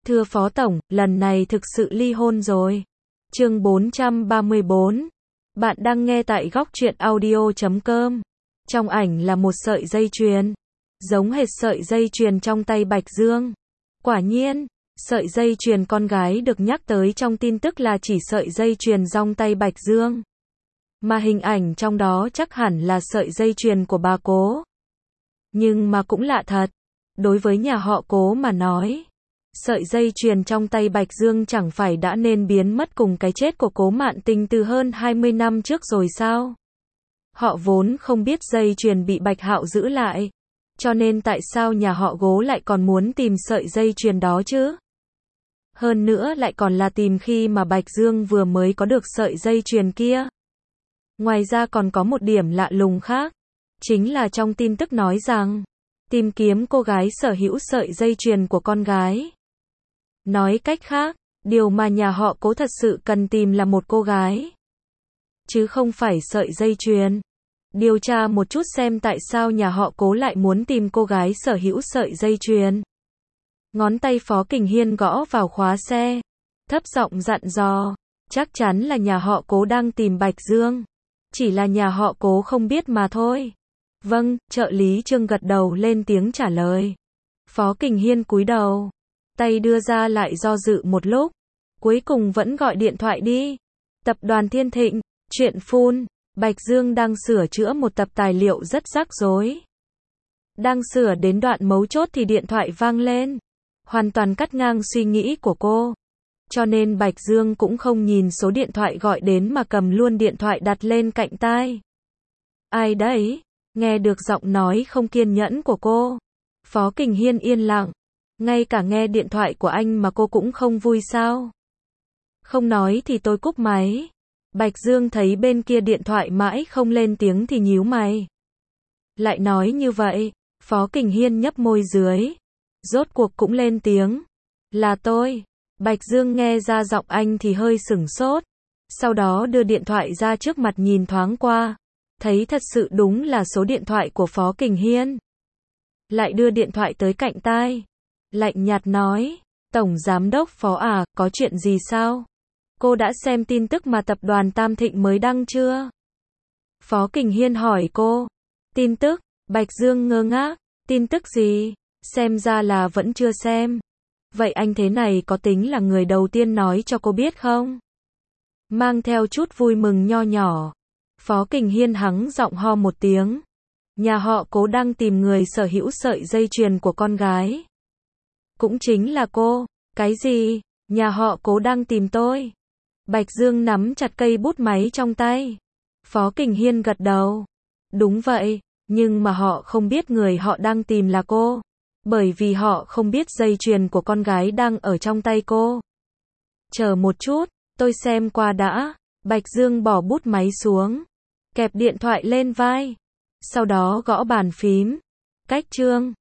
Thưa Phó Tổng, lần này thực sự ly hôn rồi. Chương 434. Bạn đang nghe tại góc truyện audio.com. Trong ảnh là một sợi dây chuyền, giống hệt sợi dây chuyền trong tay Bạch Dương. Quả nhiên, sợi dây chuyền con gái được nhắc tới trong tin tức là chỉ sợi dây chuyền trong tay Bạch Dương. Mà hình ảnh trong đó chắc hẳn là sợi dây chuyền của bà Cố. Nhưng mà cũng lạ thật, đối với nhà họ Cố mà nói, sợi dây chuyền trong tay Bạch Dương chẳng phải đã nên biến mất cùng cái chết của Cố Mạn Tình từ hơn 20 năm trước rồi sao? Họ vốn không biết dây chuyền bị Bạch Hạo giữ lại, cho nên tại sao nhà họ Cố lại còn muốn tìm sợi dây chuyền đó chứ? Hơn nữa lại còn là tìm khi mà Bạch Dương vừa mới có được sợi dây chuyền kia. Ngoài ra còn có một điểm lạ lùng khác, chính là trong tin tức nói rằng, tìm kiếm cô gái sở hữu sợi dây chuyền của con gái. Nói cách khác, điều mà nhà họ Cố thật sự cần tìm là một cô gái, chứ không phải sợi dây chuyền. Điều tra một chút xem tại sao nhà họ Cố lại muốn tìm cô gái sở hữu sợi dây chuyền. Ngón tay Phó Kình Hiên gõ vào khóa xe, thấp giọng dặn dò, chắc chắn là nhà họ Cố đang tìm Bạch Dương, chỉ là nhà họ Cố không biết mà thôi. Vâng, trợ lý Trương gật đầu lên tiếng trả lời. Phó Kình Hiên cúi đầu, tay đưa ra lại do dự một lúc, cuối cùng vẫn gọi điện thoại đi. Tập đoàn Thiên Thịnh, chuyện phun, Bạch Dương đang sửa chữa một tập tài liệu rất rắc rối. Đang sửa đến đoạn mấu chốt thì điện thoại vang lên, hoàn toàn cắt ngang suy nghĩ của cô. Cho nên Bạch Dương cũng không nhìn số điện thoại gọi đến mà cầm luôn điện thoại đặt lên cạnh tai. Ai đấy? Nghe được giọng nói không kiên nhẫn của cô, Phó Kình Hiên yên lặng. Ngay cả nghe điện thoại của anh mà cô cũng không vui sao? Không nói thì tôi cúp máy. Bạch Dương thấy bên kia điện thoại mãi không lên tiếng thì nhíu mày. Lại nói như vậy, Phó Kình Hiên nhấp môi dưới, rốt cuộc cũng lên tiếng. Là tôi. Bạch Dương nghe ra giọng anh thì hơi sửng sốt, sau đó đưa điện thoại ra trước mặt nhìn thoáng qua, thấy thật sự đúng là số điện thoại của Phó Kình Hiên. Lại đưa điện thoại tới cạnh tai, lạnh nhạt nói, Tổng Giám đốc Phó à, có chuyện gì sao? Cô đã xem tin tức mà tập đoàn Tam Thịnh mới đăng chưa? Phó Kình Hiên hỏi cô. Tin tức? Bạch Dương ngơ ngác. Tin tức gì? Xem ra là vẫn chưa xem. Vậy anh thế này có tính là người đầu tiên nói cho cô biết không? Mang theo chút vui mừng nho nhỏ, Phó Kình Hiên hắng giọng ho một tiếng. Nhà họ Cố đang tìm người sở hữu sợi dây chuyền của con gái. Cũng chính là cô. Cái gì? Nhà họ Cố đang tìm tôi? Bạch Dương nắm chặt cây bút máy trong tay. Phó Kình Hiên gật đầu. Đúng vậy, nhưng mà họ không biết người họ đang tìm là cô. Bởi vì họ không biết dây chuyền của con gái đang ở trong tay cô. Chờ một chút, tôi xem qua đã. Bạch Dương bỏ bút máy xuống, kẹp điện thoại lên vai, sau đó gõ bàn phím. Cách Trương,